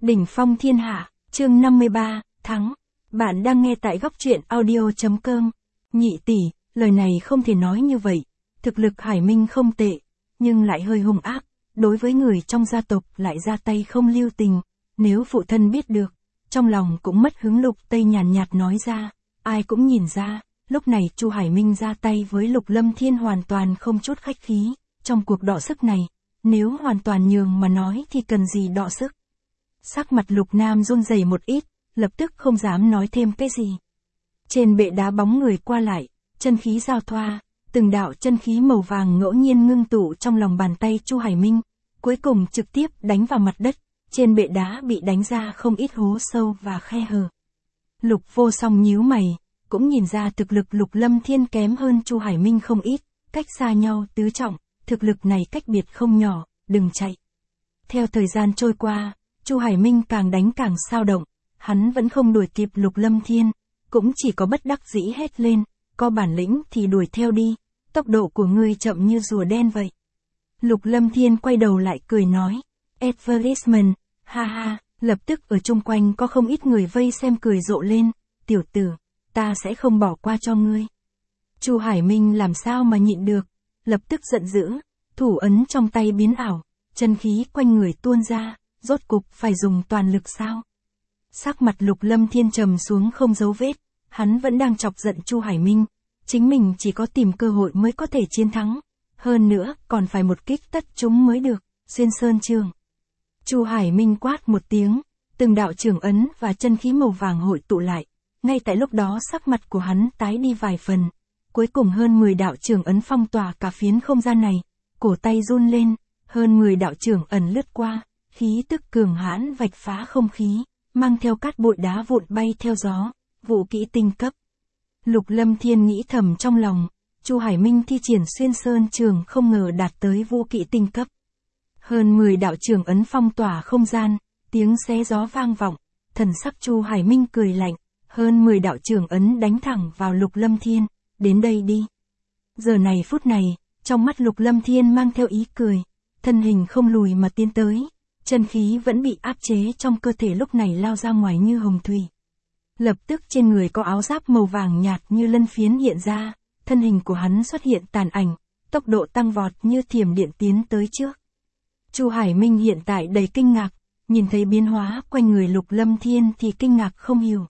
Đỉnh phong thiên hạ, chương 53, thắng. Bạn đang nghe tại góc truyện audio.com. Nhị tỷ, lời này không thể nói như vậy. Thực lực Hải Minh không tệ, nhưng lại hơi hung ác. Đối với người trong gia tộc lại ra tay không lưu tình. Nếu phụ thân biết được, trong lòng cũng mất hứng. Lục Tây nhàn nhạt nói ra. Ai cũng nhìn ra, lúc này Chu Hải Minh ra tay với Lục Lâm Thiên hoàn toàn không chút khách khí. Trong cuộc đọ sức này, nếu hoàn toàn nhường mà nói thì cần gì đọ sức. Sắc mặt Lục Nam run rẩy một ít, lập tức không dám nói thêm cái gì. Trên bệ đá bóng người qua lại, chân khí giao thoa, từng đạo chân khí màu vàng ngẫu nhiên ngưng tụ trong lòng bàn tay Chu Hải Minh, cuối cùng trực tiếp đánh vào mặt đất, trên bệ đá bị đánh ra không ít hố sâu và khe hở. Lục Vô Song nhíu mày, cũng nhìn ra thực lực Lục Lâm Thiên kém hơn Chu Hải Minh không ít, cách xa nhau tứ trọng, thực lực này cách biệt không nhỏ, đừng chạy. Theo thời gian trôi qua, Chu Hải Minh càng đánh càng sao động, hắn vẫn không đuổi kịp Lục Lâm Thiên, cũng chỉ có bất đắc dĩ hét lên, có bản lĩnh thì đuổi theo đi, tốc độ của ngươi chậm như rùa đen vậy. Lục Lâm Thiên quay đầu lại cười nói, advertisement, ha ha, lập tức ở chung quanh có không ít người vây xem cười rộ lên, tiểu tử, ta sẽ không bỏ qua cho ngươi. Chu Hải Minh làm sao mà nhịn được, lập tức giận dữ, thủ ấn trong tay biến ảo, chân khí quanh người tuôn ra. Rốt cục phải dùng toàn lực sao? Sắc mặt Lục Lâm Thiên trầm xuống không dấu vết, hắn vẫn đang chọc giận Chu Hải Minh, chính mình chỉ có tìm cơ hội mới có thể chiến thắng, hơn nữa còn phải một kích tất chúng mới được, xuyên sơn trường. Chu Hải Minh quát một tiếng, từng đạo trường ấn và chân khí màu vàng hội tụ lại, ngay tại lúc đó sắc mặt của hắn tái đi vài phần, cuối cùng hơn 10 đạo trường ấn phong tỏa cả phiến không gian này, cổ tay run lên, hơn 10 đạo trường ấn lướt qua. Khí tức cường hãn vạch phá không khí, mang theo cát bụi đá vụn bay theo gió, vũ kỹ tinh cấp. Lục Lâm Thiên nghĩ thầm trong lòng, Chu Hải Minh thi triển xuyên sơn trường không ngờ đạt tới vũ kỹ tinh cấp. Hơn 10 đạo trường ấn phong tỏa không gian, tiếng xé gió vang vọng, thần sắc Chu Hải Minh cười lạnh, hơn 10 đạo trường ấn đánh thẳng vào Lục Lâm Thiên, đến đây đi. Giờ này phút này, trong mắt Lục Lâm Thiên mang theo ý cười, thân hình không lùi mà tiến tới. Chân khí vẫn bị áp chế trong cơ thể lúc này lao ra ngoài như hồng thủy. Lập tức trên người có áo giáp màu vàng nhạt như lân phiến hiện ra, thân hình của hắn xuất hiện tàn ảnh, tốc độ tăng vọt như thiểm điện tiến tới trước. Chu Hải Minh hiện tại đầy kinh ngạc, nhìn thấy biến hóa quanh người Lục Lâm Thiên thì kinh ngạc không hiểu.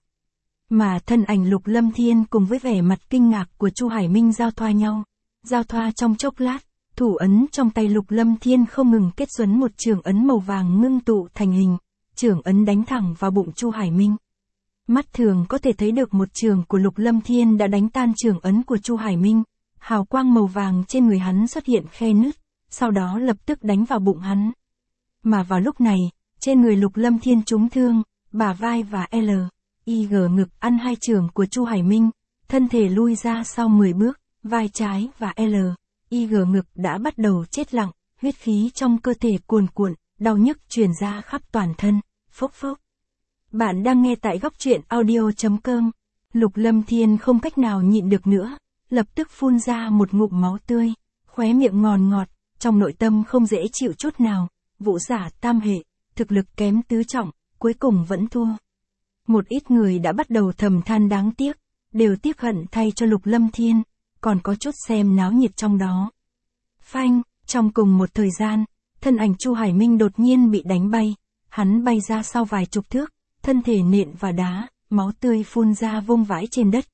Mà thân ảnh Lục Lâm Thiên cùng với vẻ mặt kinh ngạc của Chu Hải Minh giao thoa nhau, giao thoa trong chốc lát. Thủ ấn trong tay Lục Lâm Thiên không ngừng kết xuất một trường ấn màu vàng ngưng tụ thành hình, trường ấn đánh thẳng vào bụng Chu Hải Minh. Mắt thường có thể thấy được một trường của Lục Lâm Thiên đã đánh tan trường ấn của Chu Hải Minh, hào quang màu vàng trên người hắn xuất hiện khe nứt, sau đó lập tức đánh vào bụng hắn. Mà vào lúc này, trên người Lục Lâm Thiên trúng thương, bả vai và L.I.G ngực ăn hai trường của Chu Hải Minh, thân thể lui ra sau 10 bước, vai trái và L.I.G ngực đã bắt đầu chết lặng, huyết khí trong cơ thể cuồn cuộn, đau nhức truyền ra khắp toàn thân, phốc phốc. Bạn đang nghe tại góc truyện audio.com. Lục Lâm Thiên không cách nào nhịn được nữa, lập tức phun ra một ngụm máu tươi, khóe miệng ngòn ngọt, trong nội tâm không dễ chịu chút nào, vũ giả tam hệ, thực lực kém tứ trọng, cuối cùng vẫn thua. Một ít người đã bắt đầu thầm than đáng tiếc, đều tiếc hận thay cho Lục Lâm Thiên. Còn có chút xem náo nhiệt trong đó. Phanh, trong cùng một thời gian, thân ảnh Chu Hải Minh đột nhiên bị đánh bay, hắn bay ra sau vài chục thước, thân thể nện vào đá, máu tươi phun ra vung vãi trên đất,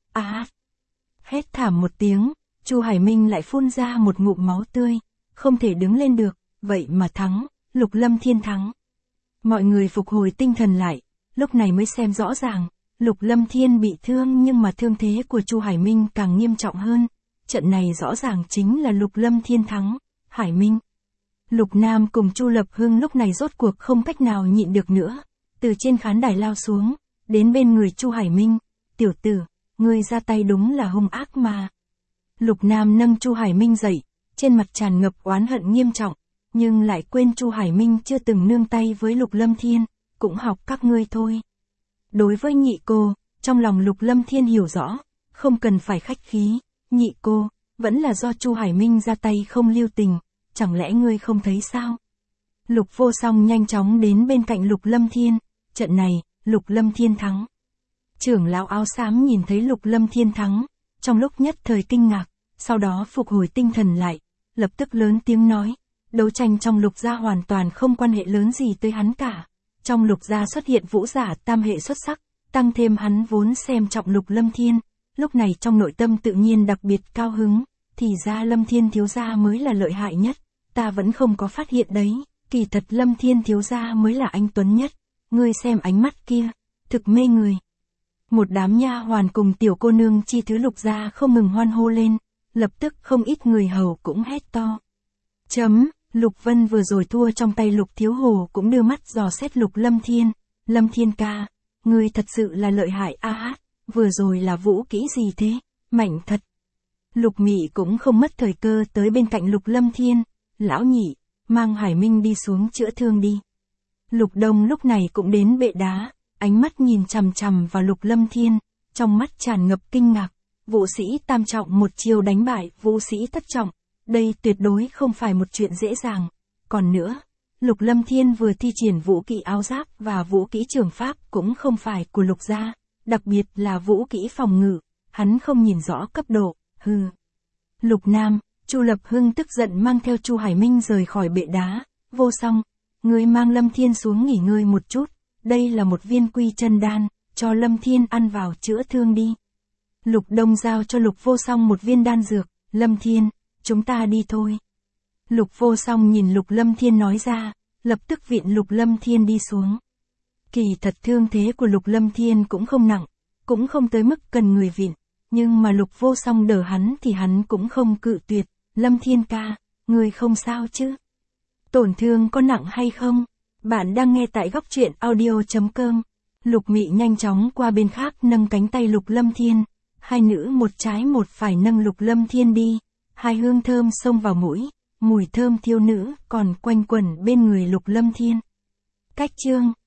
hét thảm một tiếng, Chu Hải Minh lại phun ra một ngụm máu tươi, không thể đứng lên được, vậy mà thắng, Lục Lâm Thiên thắng. Mọi người phục hồi tinh thần lại, lúc này mới xem rõ ràng. Lục Lâm Thiên bị thương nhưng mà thương thế của Chu Hải Minh càng nghiêm trọng hơn. Trận này rõ ràng chính là Lục Lâm Thiên thắng, Hải Minh. Lục Nam cùng Chu Lập Hưng lúc này rốt cuộc không cách nào nhịn được nữa, từ trên khán đài lao xuống, đến bên người Chu Hải Minh, tiểu tử, ngươi ra tay đúng là hung ác mà. Lục Nam nâng Chu Hải Minh dậy, trên mặt tràn ngập oán hận nghiêm trọng, nhưng lại quên Chu Hải Minh chưa từng nương tay với Lục Lâm Thiên, cũng học các ngươi thôi. Đối với nhị cô, trong lòng Lục Lâm Thiên hiểu rõ, không cần phải khách khí, nhị cô, vẫn là do Chu Hải Minh ra tay không lưu tình, chẳng lẽ ngươi không thấy sao? Lục Vô Song nhanh chóng đến bên cạnh Lục Lâm Thiên, trận này, Lục Lâm Thiên thắng. Trưởng lão áo xám nhìn thấy Lục Lâm Thiên thắng, trong lúc nhất thời kinh ngạc, sau đó phục hồi tinh thần lại, lập tức lớn tiếng nói, đấu tranh trong Lục gia hoàn toàn không quan hệ lớn gì tới hắn cả. Trong Lục gia xuất hiện vũ giả tam hệ xuất sắc, tăng thêm hắn vốn xem trọng Lục Lâm Thiên, lúc này trong nội tâm tự nhiên đặc biệt cao hứng, thì ra Lâm Thiên thiếu gia mới là lợi hại nhất, ta vẫn không có phát hiện đấy, kỳ thật Lâm Thiên thiếu gia mới là anh tuấn nhất, ngươi xem ánh mắt kia, thực mê người. Một đám nha hoàn cùng tiểu cô nương chi thứ Lục gia không ngừng hoan hô lên, lập tức không ít người hầu cũng hét to. Lục Vân vừa rồi thua trong tay Lục Thiếu Hồ cũng đưa mắt dò xét Lục Lâm Thiên, Lâm Thiên ca, ngươi thật sự là lợi hại a, vừa rồi là vũ kỹ gì thế, mạnh thật. Lục Mị cũng không mất thời cơ tới bên cạnh Lục Lâm Thiên, lão nhị, mang Hải Minh đi xuống chữa thương đi. Lục Đông lúc này cũng đến bệ đá, ánh mắt nhìn chằm chằm vào Lục Lâm Thiên, trong mắt tràn ngập kinh ngạc, vũ sĩ tam trọng một chiều đánh bại vũ sĩ thất trọng, đây tuyệt đối không phải một chuyện dễ dàng. Còn nữa, Lục Lâm Thiên vừa thi triển vũ kỹ áo giáp và vũ kỹ trường pháp cũng không phải của Lục gia, đặc biệt là vũ kỹ phòng ngự, hắn không nhìn rõ cấp độ, hừ. Lục Nam, Chu Lập Hưng tức giận mang theo Chu Hải Minh rời khỏi bệ đá, Vô Song, ngươi mang Lâm Thiên xuống nghỉ ngơi một chút, đây là một viên quy chân đan, cho Lâm Thiên ăn vào chữa thương đi. Lục Đông giao cho Lục Vô Song một viên đan dược, Lâm Thiên, chúng ta đi thôi. Lục Vô Song nhìn Lục Lâm Thiên nói ra, lập tức viện Lục Lâm Thiên đi xuống. Kỳ thật thương thế của Lục Lâm Thiên cũng không nặng, cũng không tới mức cần người viện, nhưng mà Lục Vô Song đỡ hắn thì hắn cũng không cự tuyệt, Lâm Thiên ca, người không sao chứ? Tổn thương có nặng hay không? Bạn đang nghe tại góc truyện audio.com. Lục Mị nhanh chóng qua bên khác nâng cánh tay Lục Lâm Thiên, hai nữ một trái một phải nâng Lục Lâm Thiên đi, hai hương thơm xông vào mũi, mùi thơm thiêu nữ còn quanh quẩn bên người Lục Lâm Thiên. Cách chương